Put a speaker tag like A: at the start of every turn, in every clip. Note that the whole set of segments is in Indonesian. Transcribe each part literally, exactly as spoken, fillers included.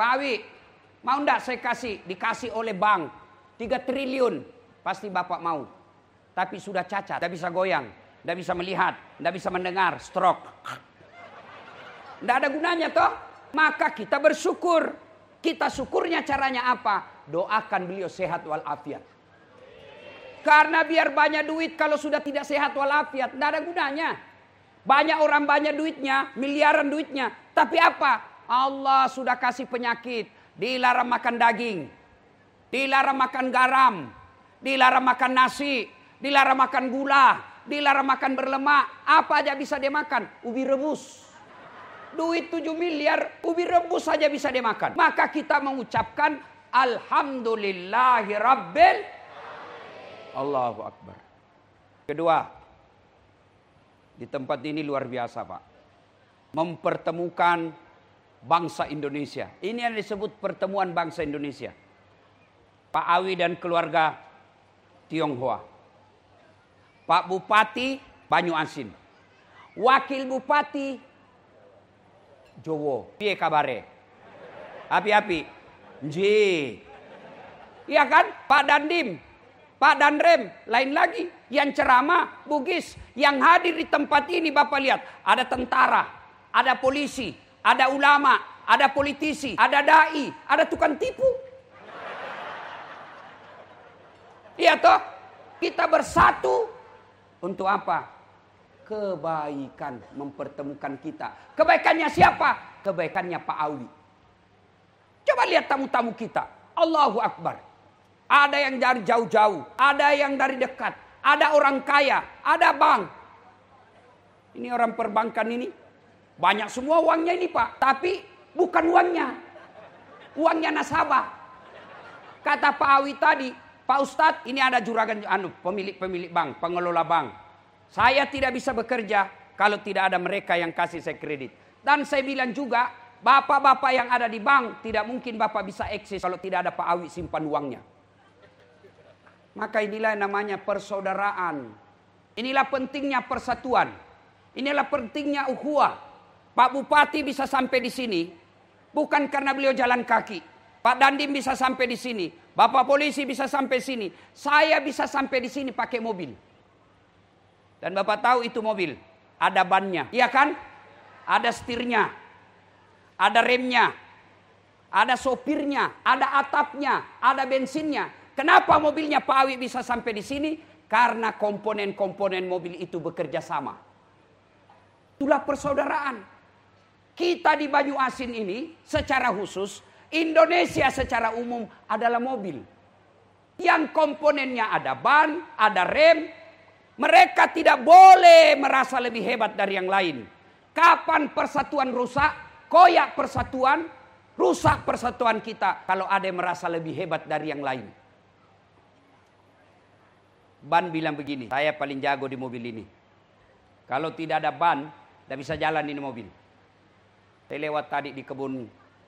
A: Pak Awi, mau ndak saya kasih? Dikasih oleh bank tiga triliun. Pasti Bapak mau. Tapi sudah cacat, tidak bisa goyang, tidak bisa melihat, tidak bisa mendengar, stroke. Tidak ada gunanya toh. Maka kita bersyukur. Kita syukurnya caranya apa? Doakan beliau sehat walafiat. Karena biar banyak duit kalau sudah tidak sehat walafiat, tidak ada gunanya. Banyak orang banyak duitnya, miliaran duitnya. Tapi apa? Allah sudah kasih penyakit. Dilarang makan daging. Dilarang makan garam. Dilarang makan nasi. Dilarang makan gula. Dilarang makan berlemak. Apa aja bisa dia makan? Ubi rebus. Duit tujuh miliar, ubi rebus saja bisa dia makan. Maka kita mengucapkan Alhamdulillahi Rabbil Allahu Akbar. Kedua, di tempat ini luar biasa Pak. Mempertemukan bangsa Indonesia. Ini yang disebut pertemuan bangsa Indonesia. Pak Awi dan keluarga Tionghoa. Pak Bupati Banyuasin. Wakil Bupati Jowo. Piye kabare? Api-api. Nji. Iya kan? Pak Dandim, Pak Danrem, lain lagi. Yang ceramah Bugis. Yang hadir di tempat ini Bapak lihat. Ada tentara, ada polisi, ada ulama, ada politisi, ada dai, ada tukang tipu. Iya toh? Kita bersatu untuk apa? Kebaikan, mempertemukan kita. Kebaikannya siapa? Kebaikannya Pak Awi. Coba lihat tamu-tamu kita. Allahu Akbar. Ada yang dari jauh-jauh, ada yang dari dekat, ada orang kaya, ada bank. Ini orang perbankan ini banyak semua uangnya ini Pak, tapi bukan uangnya. Uangnya nasabah. Kata Pak Awi tadi, Pak Ustadz, ini ada juragan anu pemilik-pemilik bank, pengelola bank. Saya tidak bisa bekerja kalau tidak ada mereka yang kasih saya kredit. Dan saya bilang juga, bapak-bapak yang ada di bank, tidak mungkin bapak bisa eksis kalau tidak ada Pak Awi simpan uangnya. Maka inilah yang namanya persaudaraan. Inilah pentingnya persatuan. Inilah pentingnya ukhuwah. Pak Bupati bisa sampai di sini, bukan karena beliau jalan kaki. Pak Dandim bisa sampai di sini. Bapak polisi bisa sampai sini. Saya bisa sampai di sini pakai mobil. Dan Bapak tahu itu mobil, ada bannya, iya kan? Ada setirnya, ada remnya, ada sopirnya, ada atapnya, ada bensinnya. Kenapa mobilnya Pak Awi bisa sampai di sini? Karena komponen-komponen mobil itu bekerja sama. Itulah persaudaraan. Kita di Banyuasin ini secara khusus, Indonesia secara umum adalah mobil. Yang komponennya ada ban, ada rem. Mereka tidak boleh merasa lebih hebat dari yang lain. Kapan persatuan rusak, koyak persatuan, rusak persatuan kita. Kalau ada yang merasa lebih hebat dari yang lain. Ban bilang begini, saya paling jago di mobil ini. Kalau tidak ada ban, tidak bisa jalan ini mobil. Saya lewat tadi di kebun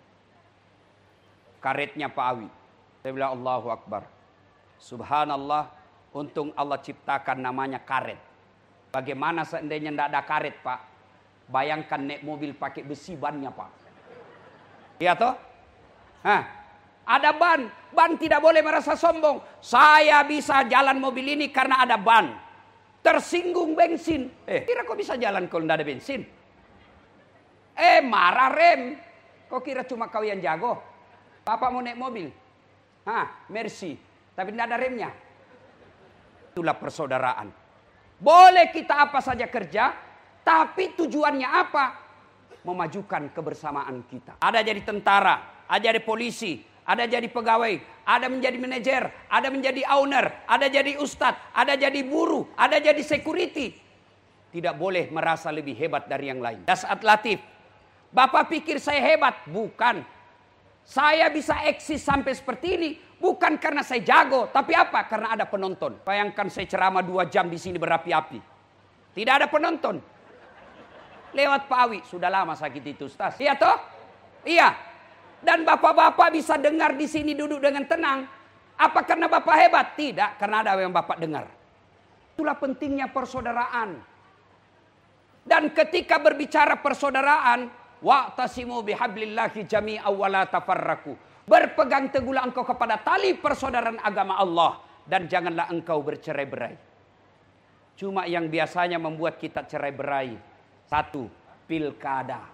A: karetnya Pak Awi. Saya bilang Allahu Akbar. Subhanallah. Untung Allah ciptakan namanya karet. Bagaimana seandainya tidak ada karet Pak? Bayangkan naik mobil pakai besi bannya Pak. Iya toh? Hah? Ada ban. Ban tidak boleh merasa sombong. Saya bisa jalan mobil ini karena ada ban. Tersinggung bensin. Eh, kira kok bisa jalan kalau tidak ada bensin? Eh, marah rem. Kok kira cuma kau yang jago? Bapak mau naik mobil. Hah, Mercy. Tapi tidak ada remnya. Itulah persaudaraan. Boleh kita apa saja kerja, tapi tujuannya apa? Memajukan kebersamaan kita. Ada jadi tentara, ada jadi polisi, ada jadi pegawai, ada menjadi manajer, ada menjadi owner, ada jadi ustadz, ada jadi buruh, ada jadi security. Tidak boleh merasa lebih hebat dari yang lain. Dasat Latif. Bapak pikir saya hebat? Bukan. Saya bisa eksis sampai seperti ini. Bukan karena saya jago, tapi apa? Karena ada penonton. Bayangkan saya ceramah dua jam di sini berapi-api. Tidak ada penonton. Lewat Pak Awi, sudah lama sakit itu Ustaz. Iya toh? Iya. Dan bapak-bapak bisa dengar di sini duduk dengan tenang. Apa karena bapak hebat? Tidak, karena ada yang bapak dengar. Itulah pentingnya persaudaraan. Dan ketika berbicara persaudaraan, Wa'tasimu bihablillahi jami'a wa la tafarraqu. Berpegang teguhlah engkau kepada tali persaudaraan agama Allah dan janganlah engkau bercerai-berai. Cuma yang biasanya membuat kita cerai-berai, satu, pilkada.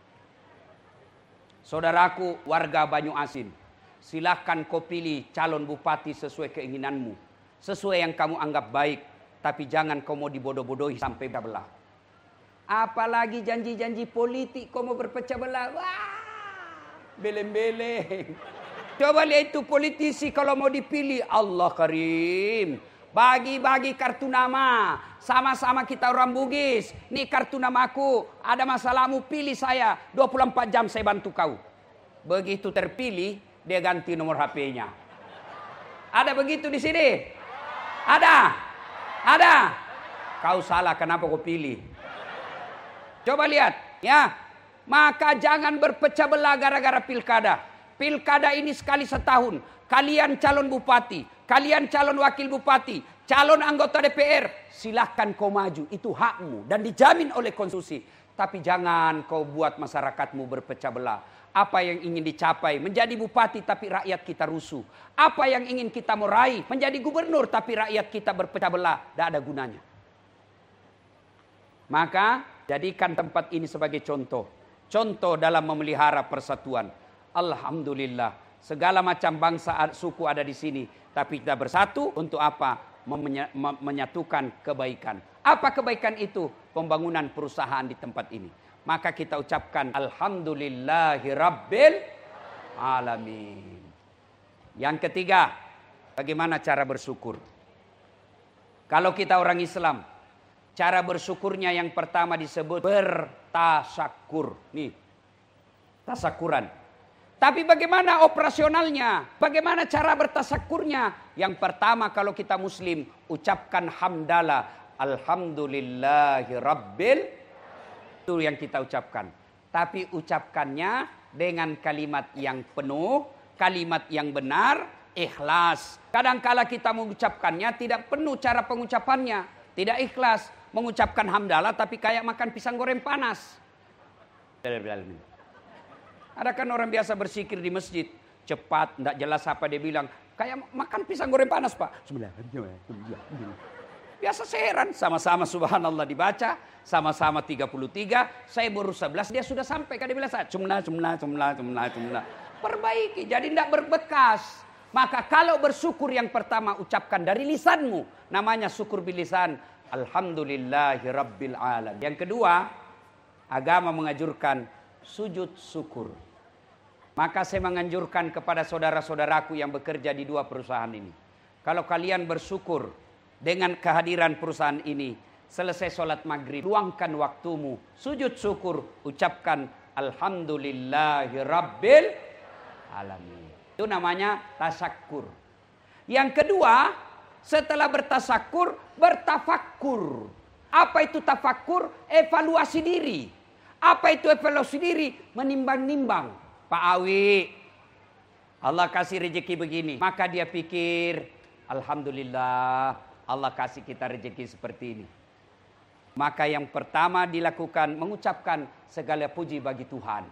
A: Saudaraku warga Banyuasin, silakan kau pilih calon bupati sesuai keinginanmu, sesuai yang kamu anggap baik, tapi jangan kau mau dibodoh-bodohi sampai belah. Apalagi janji-janji politik kau mau berpecah belah. Wah, beleng-beleng. Coba lihat itu politisi kalau mau dipilih, Allah Karim. Bagi-bagi kartu nama. Sama-sama kita orang Bugis. Nih kartu namaku. Ada masalahmu pilih saya. dua puluh empat jam saya bantu kau. Begitu terpilih, dia ganti nomor H P-nya. Ada begitu di sini? Ada? Ada? Kau salah, kenapa kau pilih? Coba lihat, ya. Maka jangan berpecah belah gara-gara pilkada. Pilkada ini sekali setahun. Kalian calon bupati, kalian calon wakil bupati, calon anggota D P R, silahkan kau maju. Itu hakmu dan dijamin oleh konstitusi. Tapi jangan kau buat masyarakatmu berpecah belah. Apa yang ingin dicapai menjadi bupati tapi rakyat kita rusuh. Apa yang ingin kita meraih menjadi gubernur tapi rakyat kita berpecah belah. Tidak ada gunanya. Maka jadikan tempat ini sebagai contoh. Contoh dalam memelihara persatuan. Alhamdulillah. Segala macam bangsa suku ada di sini. Tapi kita bersatu untuk apa? Menyatukan kebaikan. Apa kebaikan itu? Pembangunan perusahaan di tempat ini. Maka kita ucapkan Alhamdulillahi Rabbil Alamin. Yang ketiga, bagaimana cara bersyukur? Kalau kita orang Islam, cara bersyukurnya yang pertama disebut bertasyakur. Nih, tasyakuran. Tapi bagaimana operasionalnya? Bagaimana cara bertasyakurnya? Yang pertama kalau kita muslim, ucapkan hamdalah. Alhamdulillahi Rabbil. Itu yang kita ucapkan. Tapi ucapkannya dengan kalimat yang penuh, kalimat yang benar, ikhlas. Kadangkala kita mengucapkannya tidak penuh cara pengucapannya. Tidak ikhlas. Mengucapkan hamdalah tapi kayak makan pisang goreng panas. Ada kan orang biasa bersikir di masjid. Cepat, tidak jelas apa dia bilang. Kayak makan pisang goreng panas pak. Biasa saya heran. Sama-sama subhanallah dibaca. Sama-sama tiga puluh tiga. Saya baru sebelas. Dia sudah sampai. Dia bilang saya. Cumla, cumla, cumla, cumla, cumla. Perbaiki. Jadi tidak berbekas. Maka kalau bersyukur yang pertama ucapkan dari lisanmu. Namanya syukur bilisan. Alhamdulillahi Rabbil Alamin. Yang kedua, agama menganjurkan sujud syukur. Maka saya menganjurkan kepada saudara-saudaraku yang bekerja di dua perusahaan ini. Kalau kalian bersyukur dengan kehadiran perusahaan ini, selesai sholat maghrib, luangkan waktumu, sujud syukur, ucapkan Alhamdulillahi Rabbil Alamin. Itu namanya tasyakur. Yang kedua, setelah bertasyakur, bertafakkur. Apa itu tafakkur? Evaluasi diri. Apa itu evaluasi diri? Menimbang-nimbang. Pak Awi, Allah kasih rezeki begini. Maka dia pikir, Alhamdulillah, Allah kasih kita rezeki seperti ini. Maka yang pertama dilakukan, mengucapkan segala puji bagi Tuhan.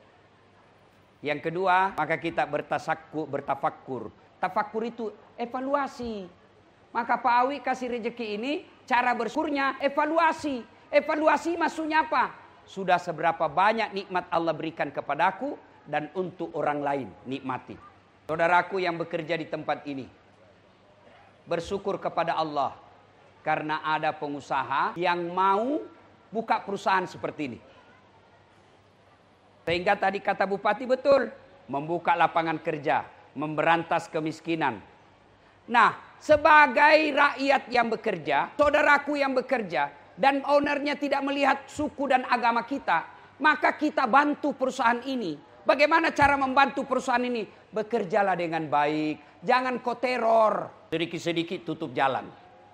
A: Yang kedua, maka kita bertasakku, bertafakkur. Tafakkur itu evaluasi. Maka Pak Awi kasih rezeki ini, cara bersyukurnya evaluasi. Evaluasi maksudnya apa? Sudah seberapa banyak nikmat Allah berikan kepadaku dan untuk orang lain nikmati. Saudaraku yang bekerja di tempat ini, bersyukur kepada Allah karena ada pengusaha yang mau buka perusahaan seperti ini. Sehingga tadi kata Bupati betul, membuka lapangan kerja, memberantas kemiskinan. Nah, sebagai rakyat yang bekerja, saudaraku yang bekerja, dan ownernya tidak melihat suku dan agama kita, maka kita bantu perusahaan ini. Bagaimana cara membantu perusahaan ini? Bekerjalah dengan baik, jangan kau teror. Sedikit-sedikit tutup jalan.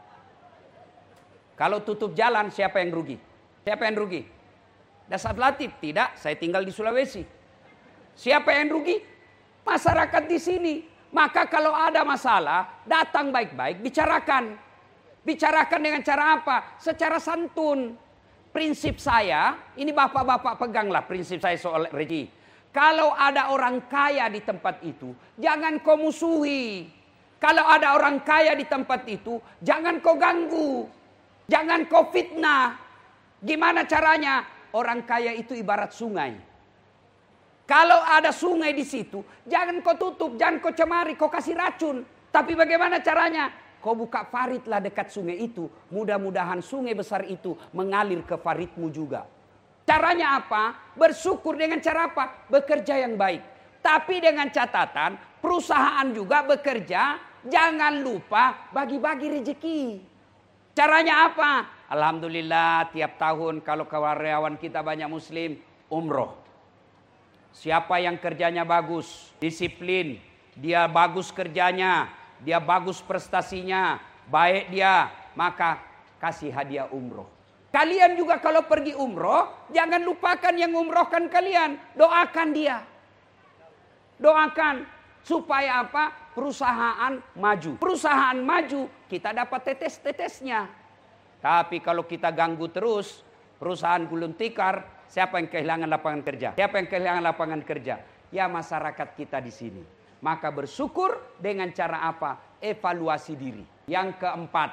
A: Kalau tutup jalan, siapa yang rugi? Siapa yang rugi? Dasar Latif, tidak, saya tinggal di Sulawesi. Siapa yang rugi? Masyarakat di sini. Maka kalau ada masalah, datang baik-baik, bicarakan. Bicarakan dengan cara apa? Secara santun. prinsip saya, ini bapak-bapak peganglah prinsip saya soal rezeki. Kalau ada orang kaya di tempat itu, jangan kau musuhi. Kalau ada orang kaya di tempat itu, jangan kau ganggu. Jangan kau fitnah. Gimana caranya? Orang kaya itu ibarat sungai. Kalau ada sungai di situ, jangan kau tutup, jangan kau cemari, kau kasih racun. Tapi bagaimana caranya? Kau buka faridlah dekat sungai itu. Mudah-mudahan sungai besar itu mengalir ke faridmu juga. Caranya apa? Bersyukur dengan cara apa? Bekerja yang baik. Tapi dengan catatan, perusahaan juga bekerja. Jangan lupa bagi-bagi rezeki. Caranya apa? Alhamdulillah tiap tahun kalau karyawan kita banyak muslim, umroh. Siapa yang kerjanya bagus, disiplin, dia bagus kerjanya, dia bagus prestasinya, baik dia, maka kasih hadiah umroh. Kalian juga kalau pergi umroh, jangan lupakan yang umrohkan kalian. Doakan dia. Doakan. Supaya apa? Perusahaan maju. Perusahaan maju, kita dapat tetes-tetesnya. Tapi kalau kita ganggu terus, perusahaan gulung tikar, siapa yang kehilangan lapangan kerja? Siapa yang kehilangan lapangan kerja? Ya masyarakat kita di sini. Maka bersyukur dengan cara apa? Evaluasi diri. Yang keempat,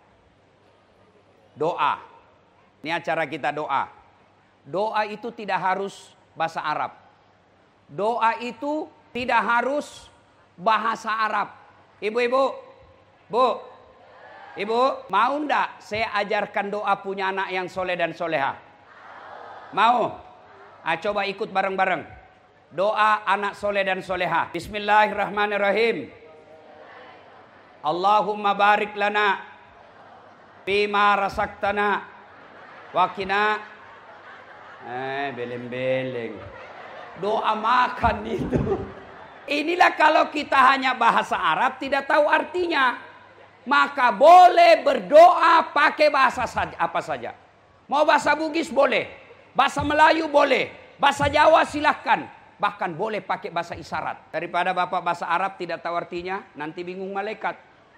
A: doa. Ini acara kita doa. Doa itu tidak harus bahasa Arab. Doa itu tidak harus bahasa Arab. Ibu-ibu, bu, ibu, mau ndak saya ajarkan doa punya anak yang soleh dan soleha? Mau? Ah, coba ikut bareng-bareng. Doa anak soleh dan soleha. Bismillahirrahmanirrahim. Allahumma barik lana bima rasaktana wakina. Eh, beleng-beleng. Doa makan itu. Inilah kalau kita hanya bahasa Arab tidak tahu artinya. Maka boleh berdoa pakai bahasa saja, apa saja. Mau bahasa Bugis boleh. Bahasa Melayu boleh. Bahasa Jawa silahkan. Bahkan boleh pakai bahasa isyarat. Daripada bapak bahasa Arab tidak tahu artinya, nanti bingung malaikat.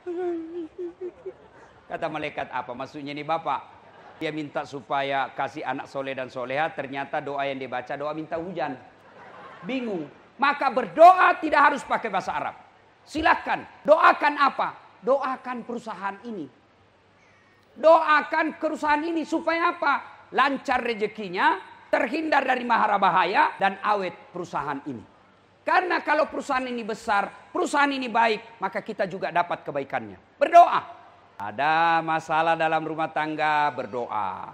A: Kata malaikat apa? Maksudnya ini bapak. Dia minta supaya kasih anak soleh dan soleha. Ternyata doa yang dia baca doa minta hujan. Bingung. Maka berdoa tidak harus pakai bahasa Arab. Silakan. Doakan apa? Doakan perusahaan ini. Doakan perusahaan ini supaya apa? Lancar rezekinya, terhindar dari mahara bahaya, dan awet perusahaan ini. Karena kalau perusahaan ini besar, perusahaan ini baik, maka kita juga dapat kebaikannya. Berdoa. Ada masalah dalam rumah tangga, berdoa.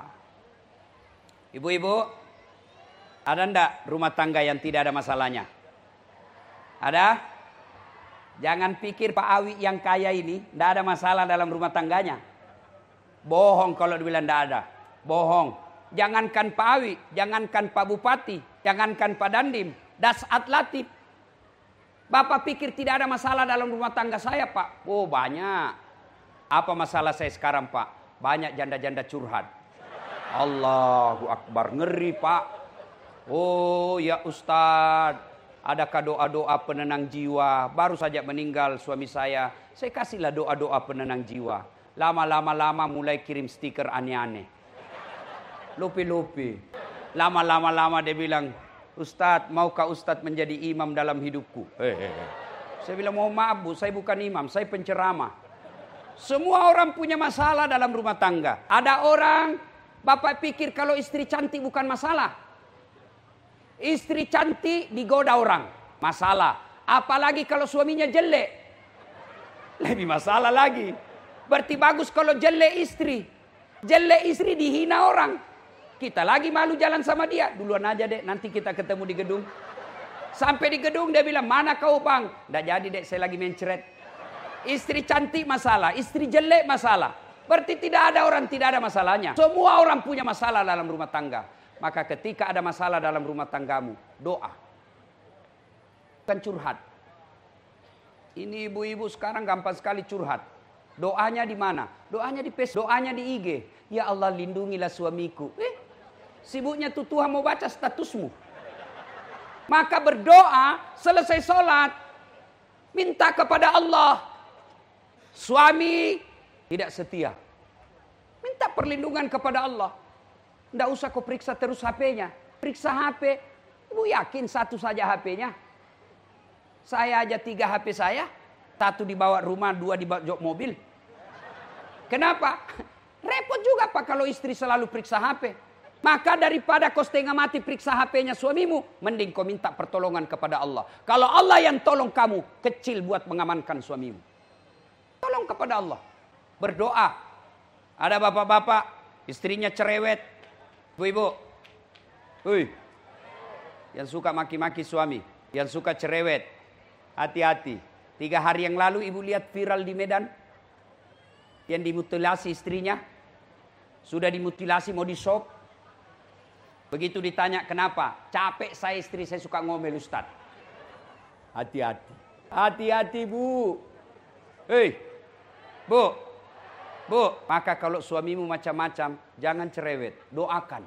A: Ibu-ibu, ada enggak rumah tangga yang tidak ada masalahnya? Ada? Jangan pikir Pak Awi yang kaya ini tidak ada masalah dalam rumah tangganya. Bohong kalau dibilang tidak ada. Bohong. Jangankan Pak Awi, jangankan Pak Bupati, jangankan Pak Dandim, Dasat Latif. Bapak pikir tidak ada masalah dalam rumah tangga saya, Pak? Oh, banyak. Apa masalah saya sekarang, Pak? Banyak janda-janda curhat. Allahu Akbar, ngeri, Pak. Oh, ya Ustadz. Adakah doa-doa penenang jiwa? Baru saja meninggal suami saya. Saya kasihlah doa-doa penenang jiwa. Lama-lama-lama mulai kirim stiker aneh-aneh. Lupi-lupi. Lama-lama-lama dia bilang, Ustadz, maukah Ustadz menjadi imam dalam hidupku? Hehehe. Saya bilang, mohon maaf Bu, saya bukan imam, saya penceramah. Semua orang punya masalah dalam rumah tangga. Ada orang, bapak pikir kalau istri cantik bukan masalah. Istri cantik digoda orang, masalah. Apalagi kalau suaminya jelek, lebih masalah lagi. Berarti bagus kalau jelek istri. Jelek istri dihina orang. Kita lagi malu jalan sama dia. Duluan aja dek, nanti kita ketemu di gedung. Sampai di gedung dia bilang, mana kau bang? Nggak jadi dek, saya lagi mencret. Istri cantik masalah, istri jelek masalah. Berarti tidak ada orang tidak ada masalahnya. Semua orang punya masalah dalam rumah tangga. Maka ketika ada masalah dalam rumah tanggamu, doa. Bukan curhat. Ini ibu-ibu sekarang gampang sekali curhat. Doanya di mana? Doanya di Facebook, doanya di I G. Ya Allah lindungilah suamiku. Eh, sibuknya tuh Tuhan mau baca statusmu. Maka berdoa, selesai sholat, minta kepada Allah. Suami tidak setia. Minta perlindungan kepada Allah. Nggak usah kau periksa terus H P-nya. Periksa H P. Ibu yakin satu saja H P-nya? Saya aja tiga H P saya. Satu dibawa rumah, dua dibawa jok mobil. Kenapa? Repot juga Pak kalau istri selalu periksa H P. Maka daripada kau setengah mati periksa H P-nya suamimu, mending kau minta pertolongan kepada Allah. Kalau Allah yang tolong kamu, kecil buat mengamankan suamimu. Tolong kepada Allah. Berdoa. Ada bapak-bapak, istrinya cerewet. Ibu-ibu. Wih. Yang suka maki-maki suami. Yang suka cerewet. Hati-hati. Tiga hari yang lalu ibu lihat viral di Medan. Yang dimutilasi istrinya. Sudah dimutilasi mau disop. Begitu ditanya kenapa? Capek saya istri saya suka ngomel Ustaz. Hati-hati. Hati-hati Bu. Hei. Bu. Bu. Maka kalau suamimu macam-macam. Jangan cerewet. Doakan.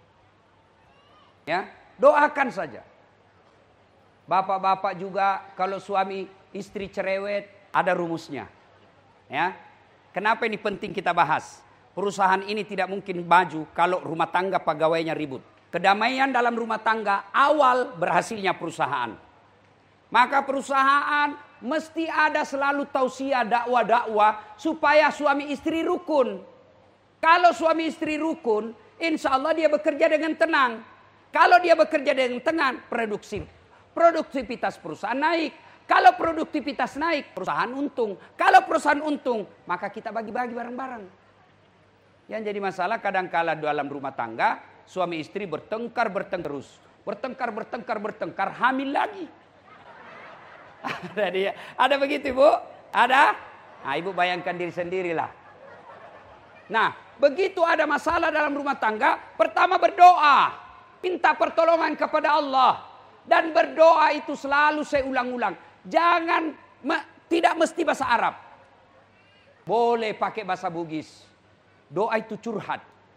A: Ya. Doakan saja. Bapak-bapak juga kalau suami istri cerewet. Ada rumusnya. Ya. Kenapa ini penting kita bahas? Perusahaan ini tidak mungkin maju kalau rumah tangga pegawainya ribut. Kedamaian dalam rumah tangga awal berhasilnya perusahaan. Maka perusahaan mesti ada selalu tausiah dakwah-dakwah supaya suami istri rukun. Kalau suami istri rukun, insya Allah dia bekerja dengan tenang. Kalau dia bekerja dengan tenang, produksi, produktivitas perusahaan naik. Kalau produktivitas naik, perusahaan untung. Kalau perusahaan untung, maka kita bagi-bagi bareng-bareng. Yang jadi masalah kadang-kala dalam rumah tangga, suami istri bertengkar, bertengkar terus. Bertengkar, bertengkar, bertengkar, hamil lagi. Ada dia. Ada begitu Ibu? Ada? Nah Ibu bayangkan diri sendirilah. Nah, begitu ada masalah dalam rumah tangga, pertama berdoa. Minta pertolongan kepada Allah. Dan berdoa itu selalu saya ulang-ulang. Jangan, me, tidak mesti bahasa Arab. Boleh pakai bahasa Bugis. Doa itu curhat.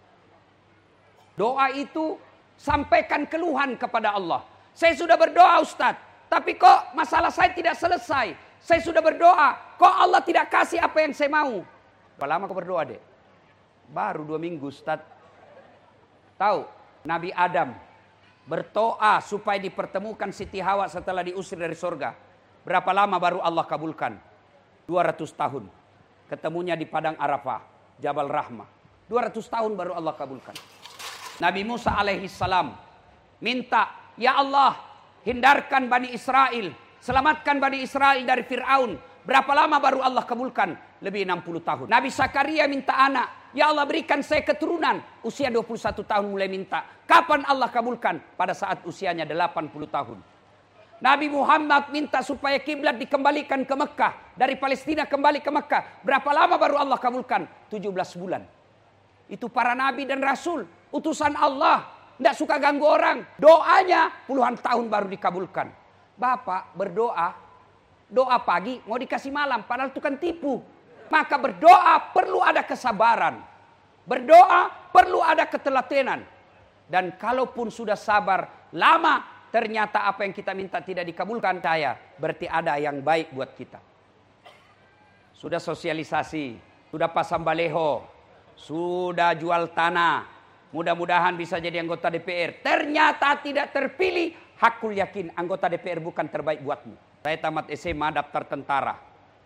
A: Doa itu sampaikan keluhan kepada Allah. Saya sudah berdoa Ustadz. Tapi kok masalah saya tidak selesai. Saya sudah berdoa. Kok Allah tidak kasih apa yang saya mau. Berapa lama kau berdoa dek? Baru dua minggu Ustadz. Tahu Nabi Adam berdoa supaya dipertemukan Siti Hawa setelah diusir dari surga. Berapa lama baru Allah kabulkan? dua ratus tahun. Ketemunya di Padang Arafah. Jabal Rahmah. dua ratus tahun baru Allah kabulkan. Nabi Musa alaihi salam minta, ya Allah, hindarkan Bani Israel, selamatkan Bani Israel dari Fir'aun. Berapa lama baru Allah kabulkan? Lebih enam puluh tahun. Nabi Zakaria minta anak, ya Allah berikan saya keturunan. Usia dua puluh satu tahun mulai minta. Kapan Allah kabulkan? Pada saat usianya delapan puluh tahun. Nabi Muhammad minta supaya kiblat dikembalikan ke Mekah. Dari Palestina kembali ke Mekah. Berapa lama baru Allah kabulkan? tujuh belas bulan. Itu para nabi dan rasul. Utusan Allah. Tidak suka ganggu orang. Doanya puluhan tahun baru dikabulkan. Bapak berdoa. Doa pagi mau dikasih malam. Padahal itu kan tipu. Maka berdoa perlu ada kesabaran. Berdoa perlu ada ketelatenan. Dan kalaupun sudah sabar lama. Ternyata apa yang kita minta tidak dikabulkan. Saya berarti ada yang baik buat kita. Sudah sosialisasi. Sudah pasang baleho. Sudah jual tanah. Mudah-mudahan bisa jadi anggota D P R. Ternyata tidak terpilih. Hakul yakin anggota D P R bukan terbaik buatmu. Saya tamat S M A daftar tentara.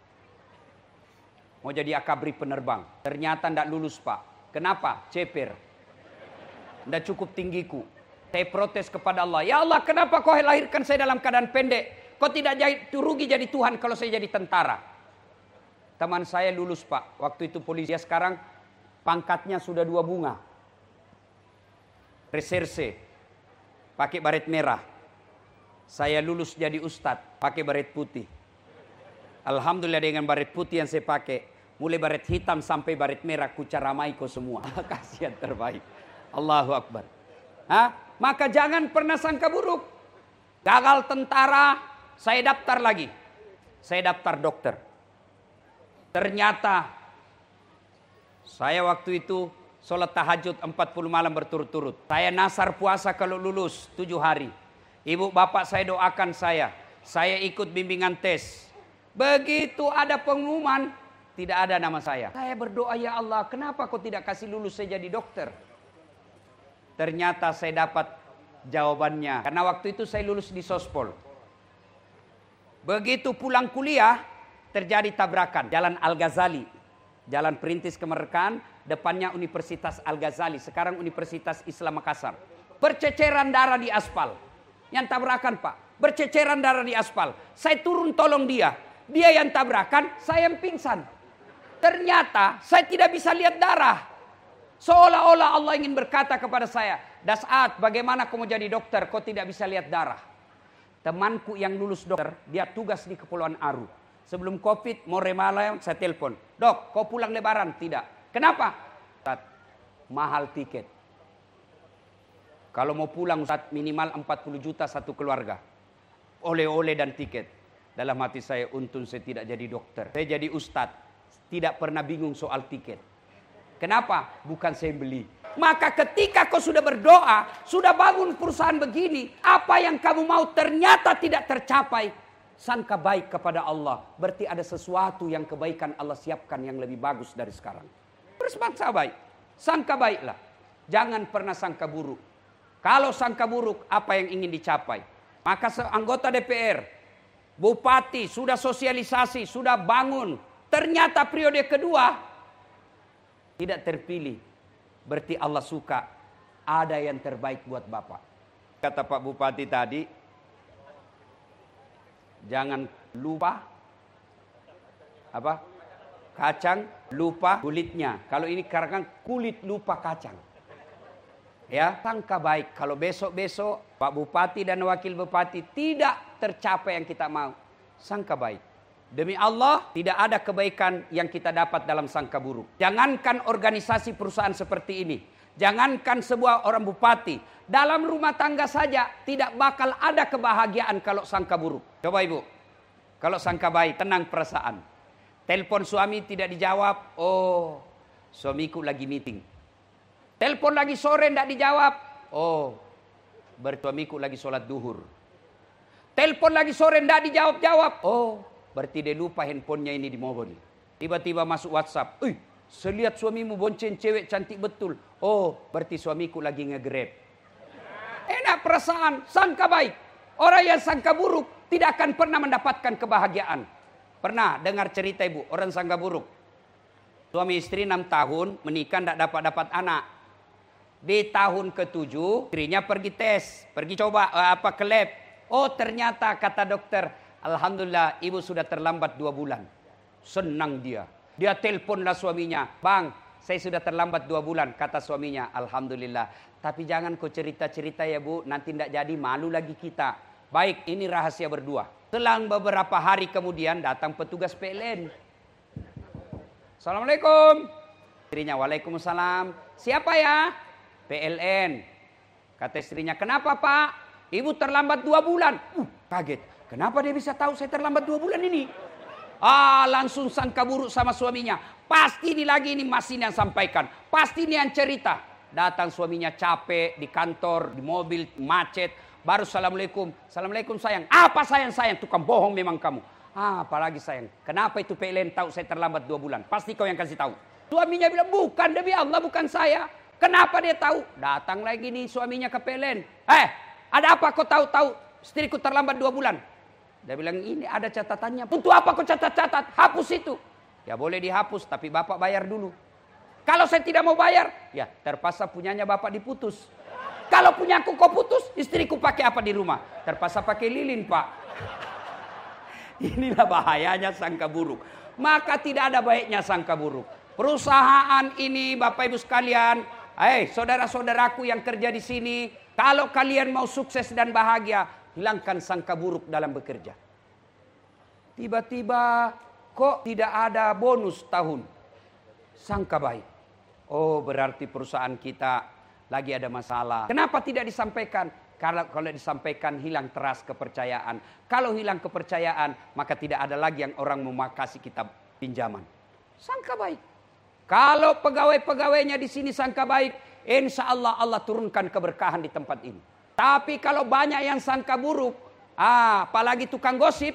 A: Mau jadi akabri penerbang. Ternyata tidak lulus Pak. Kenapa? Ceper. Tidak cukup tinggiku. Saya protes kepada Allah. Ya Allah kenapa kau lahirkan saya dalam keadaan pendek. Kau tidak jadi, rugi jadi Tuhan kalau saya jadi tentara. Teman saya lulus Pak. Waktu itu polisi. Ya sekarang pangkatnya sudah dua bunga. Reserse. Pakai baret merah. Saya lulus jadi ustadz. Pakai baret putih. Alhamdulillah dengan baret putih yang saya pakai. Mulai baret hitam sampai baret merah. Kucaramai kau semua. Kasihan terbaik. Allahu Akbar. Hah? Maka jangan pernah sangka buruk. Gagal tentara. Saya daftar lagi. Saya daftar dokter. Ternyata. Saya waktu itu. Sholat tahajud empat puluh malam berturut-turut. Saya nasar puasa kalau lulus tujuh hari. Ibu bapak saya doakan saya. Saya ikut bimbingan tes. Begitu ada pengumuman. Tidak ada nama saya. Saya berdoa ya Allah. Kenapa kau tidak kasih lulus saya jadi dokter? Ternyata saya dapat jawabannya. Karena waktu itu saya lulus di Sospol. Begitu pulang kuliah, terjadi tabrakan. Jalan Al-Ghazali. Jalan Perintis Kemerdekaan, depannya Universitas Al-Ghazali. Sekarang Universitas Islam Makassar. Berceceran darah di aspal. Yang tabrakan, Pak. Berceceran darah di aspal. Saya turun tolong dia. Dia yang tabrakan, saya yang pingsan. Ternyata saya tidak bisa lihat darah. Seolah-olah Allah ingin berkata kepada saya, Das'at, bagaimana kamu jadi dokter, kau tidak bisa lihat darah. Temanku yang lulus dokter, dia tugas di Kepulauan Aru. Sebelum Covid, mau remalan, saya telepon. Dok, kau pulang lebaran? Tidak. Kenapa? Ustaz, mahal tiket. Kalau mau pulang, Ustaz, minimal empat puluh juta satu keluarga. Oleh-oleh dan tiket. Dalam hati saya, untung saya tidak jadi dokter. Saya jadi ustadz, tidak pernah bingung soal tiket. Kenapa? Bukan saya beli. Maka ketika kau sudah berdoa, sudah bangun perusahaan begini, apa yang kamu mau ternyata tidak tercapai, sangka baik kepada Allah. Berarti ada sesuatu yang kebaikan Allah siapkan yang lebih bagus dari sekarang. Bersangka baik. Sangka baiklah. Jangan pernah sangka buruk. Kalau sangka buruk, apa yang ingin dicapai? Maka anggota D P R, bupati, sudah sosialisasi, sudah bangun. Ternyata periode kedua, tidak terpilih. Berarti Allah suka ada yang terbaik buat Bapak. Kata Pak Bupati tadi, jangan lupa apa? Kacang lupa kulitnya. Kalau ini karena kulit lupa kacang. Ya, sangka baik. Kalau besok-besok Pak Bupati dan Wakil Bupati tidak tercapai yang kita mau, sangka baik. Demi Allah, tidak ada kebaikan yang kita dapat dalam sangka buruk. Jangankan organisasi perusahaan seperti ini. Jangankan sebuah orang bupati. Dalam rumah tangga saja tidak bakal ada kebahagiaan kalau sangka buruk. Coba Ibu. Kalau sangka baik, tenang perasaan. Telepon suami tidak dijawab. Oh, suamiku lagi meeting. Telepon lagi sore tidak dijawab. Oh, bersuamiku lagi sholat duhur. Telepon lagi sore tidak dijawab-jawab. Oh, berarti dia lupa handphonenya ini dimohon. Tiba-tiba masuk WhatsApp. Eh, saya lihat suamimu bonceng cewek cantik betul. Oh, berarti suamiku lagi nge-grab. Enak perasaan, sangka baik. Orang yang sangka buruk tidak akan pernah mendapatkan kebahagiaan. Pernah dengar cerita Ibu, orang sangka buruk. Suami istri enam tahun, menikah tidak dapat-dapat anak. Di tahun ketujuh, istrinya pergi tes, pergi coba apa ke lab. Oh, ternyata kata dokter, alhamdulillah ibu sudah terlambat dua bulan. Senang dia. Dia teleponlah suaminya. Bang, saya sudah terlambat dua bulan. Kata suaminya, alhamdulillah. Tapi jangan kau cerita-cerita ya Bu. Nanti tidak jadi, malu lagi kita. Baik, ini rahasia berdua. Selang beberapa hari kemudian datang petugas P L N. Assalamualaikum. Istrinya, waalaikumsalam. Siapa ya? P L N. Kata istrinya, kenapa Pak? Ibu terlambat dua bulan. Uh, kaget. Kenapa dia bisa tahu saya terlambat dua bulan ini? Ah, langsung sangka buruk sama suaminya. Pasti ini lagi ini Masin yang sampaikan. Pasti ini yang cerita. Datang suaminya capek di kantor, di mobil, macet. Baru assalamualaikum. Assalamualaikum sayang. Apa sayang sayang? Tukang bohong memang kamu. Ah, apalagi sayang. Kenapa itu P L N tahu saya terlambat dua bulan? Pasti kau yang kasih tahu. Suaminya bilang, bukan demi Allah, bukan saya. Kenapa dia tahu? Datang lagi nih suaminya ke P L N. Eh, ada apa kau tahu-tahu istriku terlambat dua bulan? Dia bilang, ini ada catatannya. Untuk apa kau catat-catat? Hapus itu. Ya boleh dihapus, tapi Bapak bayar dulu. Kalau saya tidak mau bayar, ya terpaksa punyanya Bapak diputus. Kalau punya aku kau putus, istriku pakai apa di rumah? Terpaksa pakai lilin, Pak. Inilah bahayanya sangka buruk. Maka tidak ada baiknya sangka buruk. Perusahaan ini, Bapak Ibu sekalian, eh saudara-saudaraku yang kerja di sini, kalau kalian mau sukses dan bahagia, hilangkan sangka buruk dalam bekerja. Tiba-tiba kok tidak ada bonus tahun. Sangka baik. Oh, berarti perusahaan kita lagi ada masalah. Kenapa tidak disampaikan? Kalau kalau disampaikan hilang teras kepercayaan. Kalau hilang kepercayaan, maka tidak ada lagi yang orang mau kasih kita pinjaman. Sangka baik. Kalau pegawai-pegawainya di sini sangka baik, insya Allah Allah turunkan keberkahan di tempat ini. Tapi kalau banyak yang sangka buruk, ah, apalagi tukang gosip,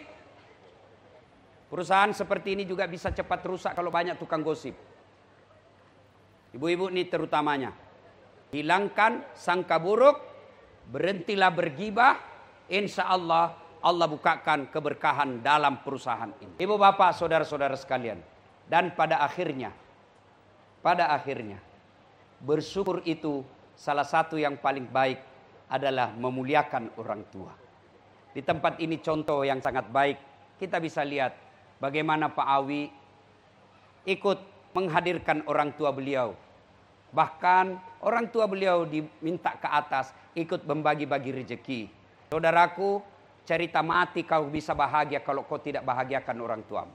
A: perusahaan seperti ini juga bisa cepat rusak kalau banyak tukang gosip. Ibu-ibu ini terutamanya. hilangkan sangka buruk, berhentilah bergibah, insya Allah Allah bukakan keberkahan dalam perusahaan ini. Ibu bapak saudara-saudara sekalian. Dan pada akhirnya, pada akhirnya, bersyukur itu salah satu yang paling baik adalah memuliakan orang tua. Di tempat ini contoh yang sangat baik, kita bisa lihat bagaimana Pak Awi ikut menghadirkan orang tua beliau. Bahkan orang tua beliau diminta ke atas ikut membagi-bagi rezeki. Saudaraku, cerita mati kau bisa bahagia kalau kau tidak bahagiakan orang tuamu.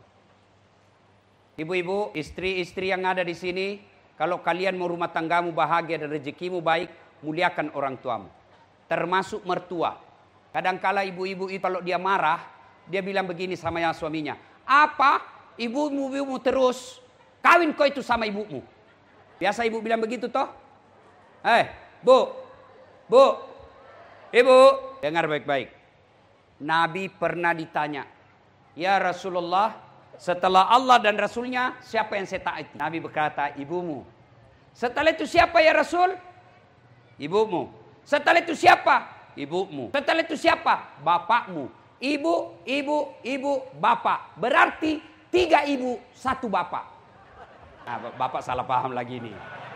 A: Ibu-ibu, istri-istri yang ada di sini, kalau kalian mau rumah tanggamu bahagia dan rezekimu baik, muliakan orang tuamu. Termasuk mertua. Kadangkala ibu-ibu itu kalau dia marah, dia bilang begini sama yang suaminya. Apa? Ibumu, ibumu terus. Kawin kau itu sama ibumu. Biasa ibu bilang begitu toh? Eh, bu, bu, ibu, dengar baik-baik. Nabi pernah ditanya, ya Rasulullah, setelah Allah dan Rasulnya, siapa yang saya taati? Nabi berkata, ibumu. Setelah itu siapa ya Rasul? Ibumu. Setelah itu siapa? Ibumu. Setelah itu siapa? Bapakmu. Ibu, ibu, ibu, bapak. Berarti tiga ibu, satu bapak. Nah, bapak salah paham lagi nih.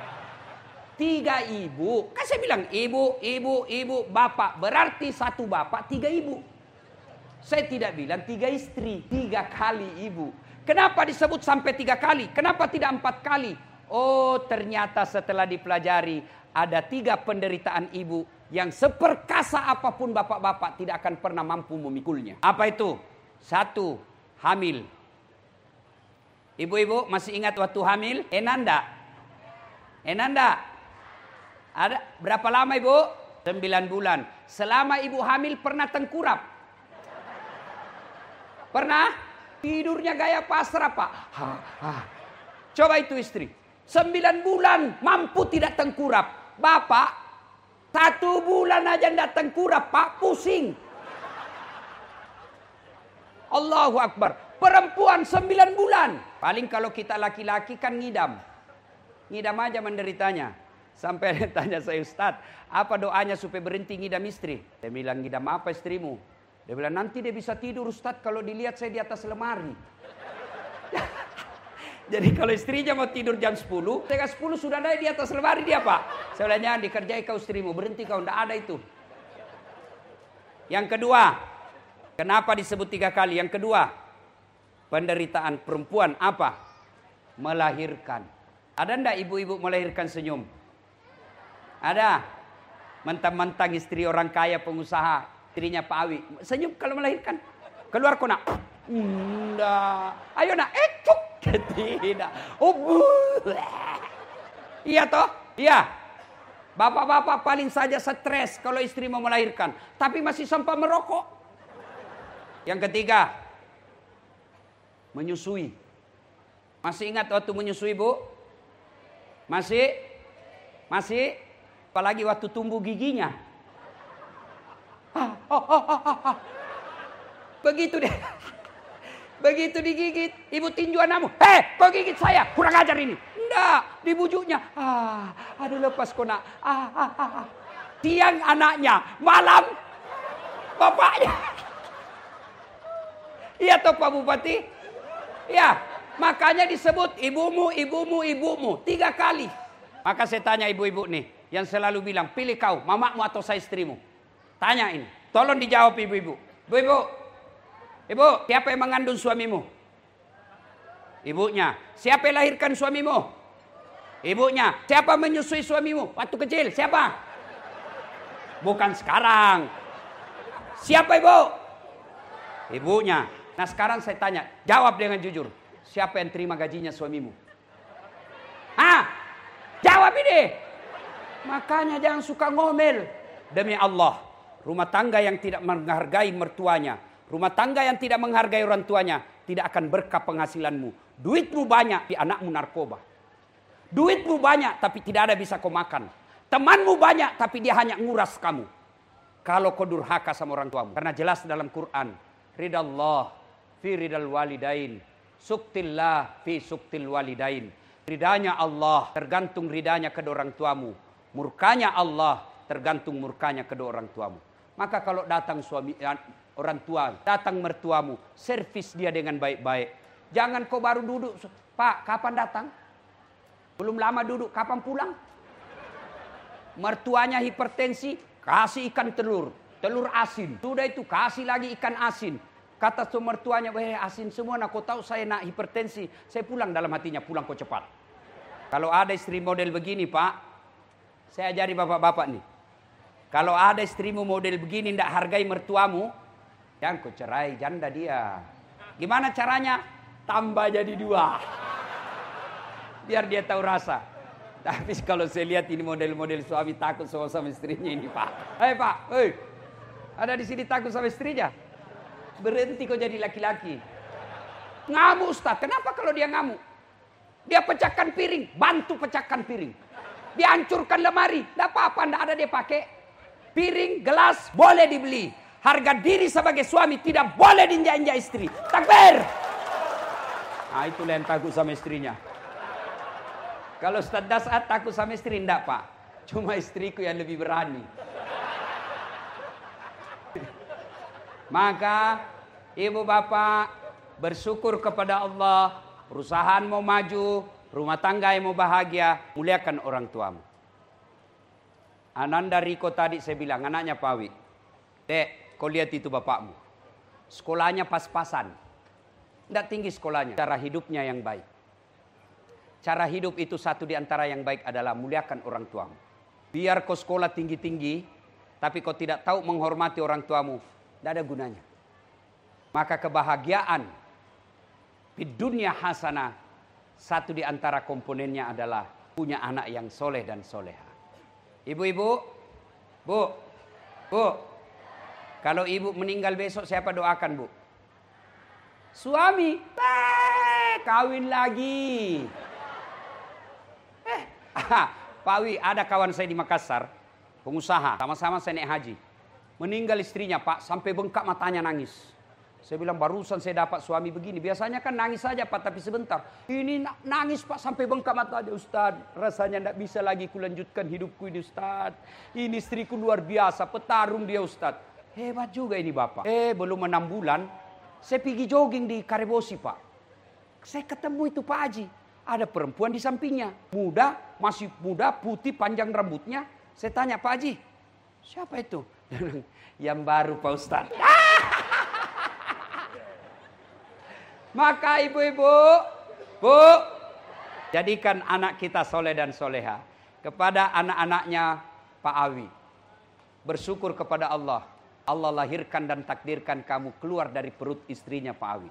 A: Tiga ibu. Kan saya bilang ibu, ibu, ibu, bapak. Berarti satu bapak, tiga ibu. Saya tidak bilang tiga istri. Tiga kali ibu. Kenapa disebut sampai tiga kali? Kenapa tidak empat kali? Oh, ternyata setelah dipelajari. Ada tiga penderitaan ibu. Yang seperkasa apapun bapak-bapak tidak akan pernah mampu memikulnya. Apa itu? Satu, hamil. Ibu-ibu masih ingat waktu hamil? Enanda. Enanda. Ada berapa lama ibu? Sembilan bulan. Selama ibu hamil pernah tengkurap? Pernah? Tidurnya gaya pasrah pak. Ha, ha. Coba itu istri. Sembilan bulan mampu tidak tengkurap. Bapak, satu bulan aja tidak tengkurap pak. Pusing. Allahu Akbar. Perempuan sembilan bulan. Paling kalau kita laki-laki kan ngidam. Ngidam aja menderitanya. Sampai tanya saya, Ustadz, apa doanya supaya berhenti ngidam istri? Saya bilang, ngidam apa istrimu? Dia bilang, nanti dia bisa tidur Ustadz kalau dilihat saya di atas lemari. Jadi kalau istrinya mau tidur jam sepuluh, jam sepuluh sudah ada di atas lemari dia pak. Saya bilang, jangan dikerjai kau istrimu, berhenti kau, tidak ada itu. Yang kedua, kenapa disebut tiga kali? Yang kedua, penderitaan perempuan apa? Melahirkan. Ada ndak ibu-ibu melahirkan senyum? Ada. Mentang-mentang istri orang kaya pengusaha, istrinya Pak Awi. Senyum kalau melahirkan. Keluar kau nak. Ndak. Ayo nak. Eh cuk. Tidak. Oh. Iya toh? Iya. Bapak-bapak paling saja stres kalau istri mau melahirkan. Tapi masih sempat merokok. Yang ketiga, menyusui. Masih ingat waktu menyusui bu? Masih? Masih? Apalagi waktu tumbuh giginya. Ah, oh, oh, oh, oh. Begitu deh. Begitu digigit, ibu tinju anakmu. Hei, kau gigit saya, kurang ajar ini. Enggak, dibujuknya. Ah, aduh lepas kau nak. Ah, ah, ah, ah. Siang anaknya, malam bapaknya. Iya toh Pak Bupati? Ya, makanya disebut ibumu, ibumu, ibumu. Tiga kali. Maka saya tanya ibu-ibu nih, yang selalu bilang, pilih kau, mamamu atau saya istrimu. Tanya ini, tolong dijawab ibu-ibu. Ibu-ibu, ibu, siapa yang mengandung suamimu? Ibunya. Siapa yang lahirkan suamimu? Ibunya. Siapa menyusui suamimu waktu kecil? Siapa? Bukan sekarang. Siapa ibu? Ibunya. Nah sekarang saya tanya, jawab dengan jujur. Siapa yang terima gajinya suamimu? Hah? Jawab ini. Makanya jangan suka ngomel. Demi Allah, rumah tangga yang tidak menghargai mertuanya, rumah tangga yang tidak menghargai orang tuanya, tidak akan berkah penghasilanmu. Duitmu banyak, tapi anakmu narkoba. Duitmu banyak, tapi tidak ada bisa kau makan. Temanmu banyak, tapi dia hanya nguras kamu. Kalau kau durhaka sama orang tuamu. Karena jelas dalam Quran, ridallah fi ridal walidain, suktillah fi suktil walidain. Ridanya Allah tergantung ridanya kedua orang tuamu. Murkanya Allah tergantung murkanya kedua orang tuamu. Maka kalau datang suami orang tua, datang mertuamu, servis dia dengan baik-baik. Jangan kau baru duduk, Pak, kapan datang? Belum lama duduk, kapan pulang? Mertuanya hipertensi, kasih ikan telur, telur asin. Sudah itu kasih lagi ikan asin. Kata tuh mertuanya, weh asin semua, nah kau tahu saya nak hipertensi. Saya pulang, dalam hatinya, pulang kau cepat. Kalau ada istri model begini, Pak, saya ajari bapak-bapak nih. Kalau ada istrimu model begini, tidak hargai mertuamu, jangan kau cerai, janda dia. Gimana caranya? Tambah jadi dua. Biar dia tahu rasa. Tapi kalau saya lihat ini model-model suami takut sama, sama istrinya ini, Pak. Hei Pak, hei, ada di sini takut sama istrinya? Berhenti kau jadi laki-laki. Ngamuk Ustaz, kenapa kalau dia ngamuk? Dia pecahkan piring, bantu pecahkan piring. Dihancurkan lemari, tidak apa-apa, tidak ada dia pakai. Piring, gelas, boleh dibeli. Harga diri sebagai suami tidak boleh diinjak-injak istri. Takbir! Nah itulah yang takut sama istrinya. Kalau Ustaz Das'ad takut sama istri, tidak Pak. Cuma istriku yang lebih berani. Maka ibu bapak bersyukur kepada Allah. Perusahaan mau maju, rumah tangga yang mau bahagia, muliakan orang tuamu. Ananda Riko tadi saya bilang, anaknya Pawi. Dek, kau lihat itu bapakmu. Sekolahnya pas-pasan. Tidak tinggi sekolahnya. Cara hidupnya yang baik. Cara hidup itu satu di antara yang baik adalah muliakan orang tuamu. Biar kau sekolah tinggi-tinggi, tapi kau tidak tahu menghormati orang tuamu, tidak ada gunanya. Maka kebahagiaan di dunia hasanah, satu di antara komponennya adalah punya anak yang soleh dan soleha. Ibu-ibu, bu, bu, kalau ibu meninggal besok siapa doakan bu? Suami, eh, kawin lagi. Eh, ah, Pak Wi, ada kawan saya di Makassar, pengusaha, sama-sama saya naik haji. Meninggal istrinya Pak, sampai bengkak matanya nangis. Saya bilang barusan saya dapat suami begini. Biasanya kan nangis saja Pak, tapi sebentar. Ini nangis Pak sampai bengkak matanya. Ustaz, rasanya tidak bisa lagi kulanjutkan hidupku ini Ustaz. Ini istriku luar biasa, petarung dia Ustaz. Hebat juga ini Bapak. Eh belum enam bulan, saya pergi jogging di Karebosi Pak. Saya ketemu itu Pak Haji. Ada perempuan di sampingnya. Muda, masih muda, putih, panjang rambutnya. Saya tanya Pak Haji, siapa itu? Yang baru Pak Ustaz. Maka ibu-ibu, bu, jadikan anak kita soleh dan soleha. Kepada anak-anaknya Pak Awi. Bersyukur kepada Allah. Allah lahirkan dan takdirkan kamu keluar dari perut istrinya Pak Awi.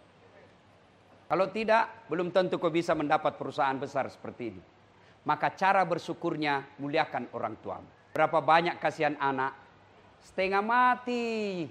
A: Kalau tidak, belum tentu kau bisa mendapat perusahaan besar seperti ini. Maka cara bersyukurnya, muliakan orang tuamu. Berapa banyak kasihan anak, setengah mati.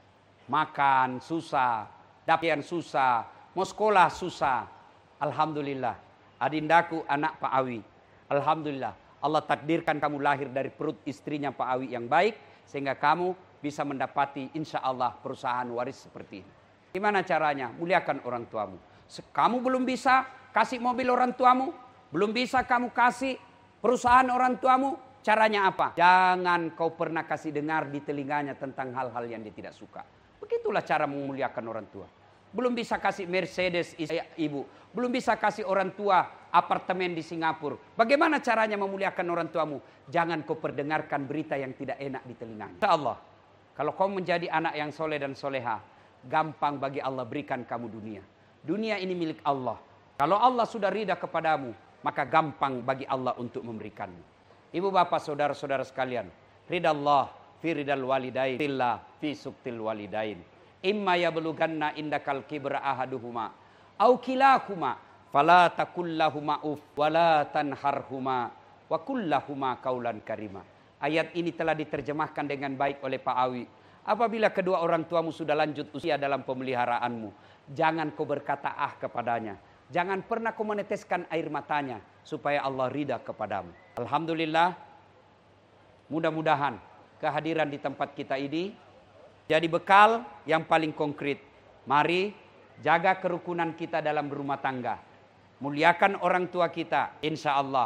A: Makan susah. Dapat susah, mau sekolah susah. Alhamdulillah, adindaku anak Pak Awi. Alhamdulillah, Allah takdirkan kamu lahir dari perut istrinya Pak Awi yang baik. Sehingga kamu bisa mendapati insya Allah perusahaan waris seperti ini. Gimana caranya? Muliakan orang tuamu. Kamu belum bisa kasih mobil orang tuamu. Belum bisa kamu kasih perusahaan orang tuamu. Caranya apa? Jangan kau pernah kasih dengar di telinganya tentang hal-hal yang dia tidak suka. Begitulah cara memuliakan orang tua. Belum bisa kasih Mercedes ibu. Belum bisa kasih orang tua apartemen di Singapura. Bagaimana caranya memuliakan orang tuamu? Jangan kau perdengarkan berita yang tidak enak di telinganya. Insya Allah, kalau kau menjadi anak yang soleh dan soleha, gampang bagi Allah berikan kamu dunia. Dunia ini milik Allah. Kalau Allah sudah ridha kepadamu, maka gampang bagi Allah untuk memberikanmu. Ibu bapak saudara-saudara sekalian, ridha Allah fi ridal walidain, illa fi suktil walidain. Imma yablughanna indakal kibra ahaduhuma au kilahuma fala takullahuma uf wala tanharhuma wa kullahuma qaulan karima. Ayat ini telah diterjemahkan dengan baik oleh Pak Awi. Apabila kedua orang tuamu sudah lanjut usia dalam pemeliharaanmu, jangan kau berkata ah kepadanya. Jangan pernah kau meneteskan air matanya supaya Allah ridha kepadamu. Alhamdulillah, mudah-mudahan kehadiran di tempat kita ini jadi bekal yang paling konkret. Mari jaga kerukunan kita dalam rumah tangga. Muliakan orang tua kita. Insya Allah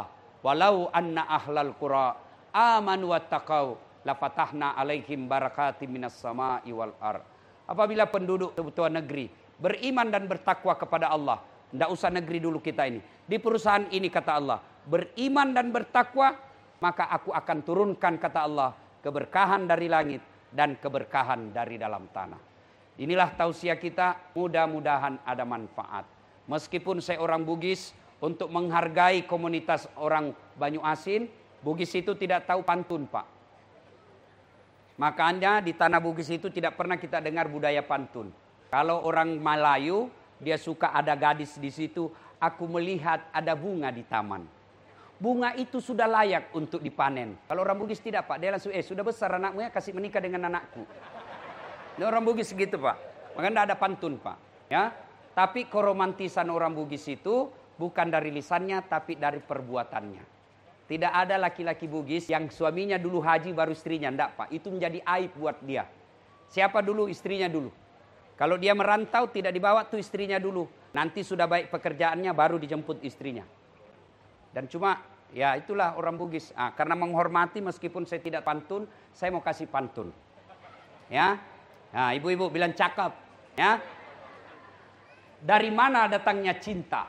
A: Walau anna ahlal qura amanu wattaqau lafatahna alaihim barakatim minas sama'i wal ar. Apabila penduduk sebuah negeri beriman dan bertakwa kepada Allah, tidak usah negeri dulu kita ini, di perusahaan ini kata Allah, beriman dan bertakwa, maka aku akan turunkan kata Allah keberkahan dari langit dan keberkahan dari dalam tanah. Inilah tausiah kita, mudah-mudahan ada manfaat. Meskipun saya orang Bugis, untuk menghargai komunitas orang Banyu Asin, Bugis itu tidak tahu pantun, Pak. Makanya di tanah Bugis itu tidak pernah kita dengar budaya pantun. Kalau orang Melayu, dia suka ada gadis di situ, aku melihat ada bunga di taman. Bunga itu sudah layak untuk dipanen. Kalau orang Bugis tidak, Pak, dia langsung, eh sudah besar anakmu ya, kasih menikah dengan anakku. Ini orang Bugis gitu, Pak. Makanya tidak ada pantun, Pak. Ya, tapi keromantisan orang Bugis itu bukan dari lisannya, tapi dari perbuatannya. Tidak ada laki-laki Bugis yang suaminya dulu haji baru istrinya. Tidak, Pak. Itu menjadi aib buat dia. Siapa dulu? Istrinya dulu. Kalau dia merantau tidak dibawa tuh istrinya dulu. Nanti sudah baik pekerjaannya baru dijemput istrinya. Dan cuma ya itulah orang Bugis. Nah, karena menghormati meskipun saya tidak pantun, saya mau kasih pantun. Ya. Nah, ibu-ibu bilang cakep. Ya. Dari mana datangnya cinta?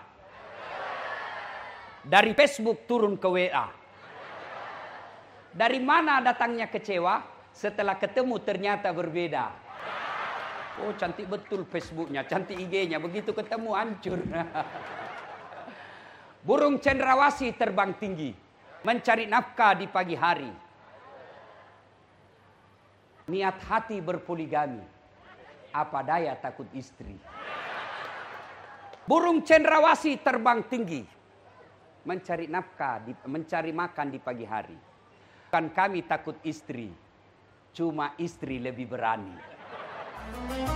A: Dari Facebook turun ke W A. Dari mana datangnya kecewa? Setelah ketemu ternyata berbeda. Oh, cantik betul Facebooknya, cantik I G-nya. Begitu ketemu hancur. Burung cendrawasih terbang tinggi, mencari nafkah di pagi hari. Niat hati berpoligami, apa daya takut istri. Burung cendrawasih terbang tinggi, mencari nafkah, di, mencari makan di pagi hari. Bukan kami takut istri, cuma istri lebih berani.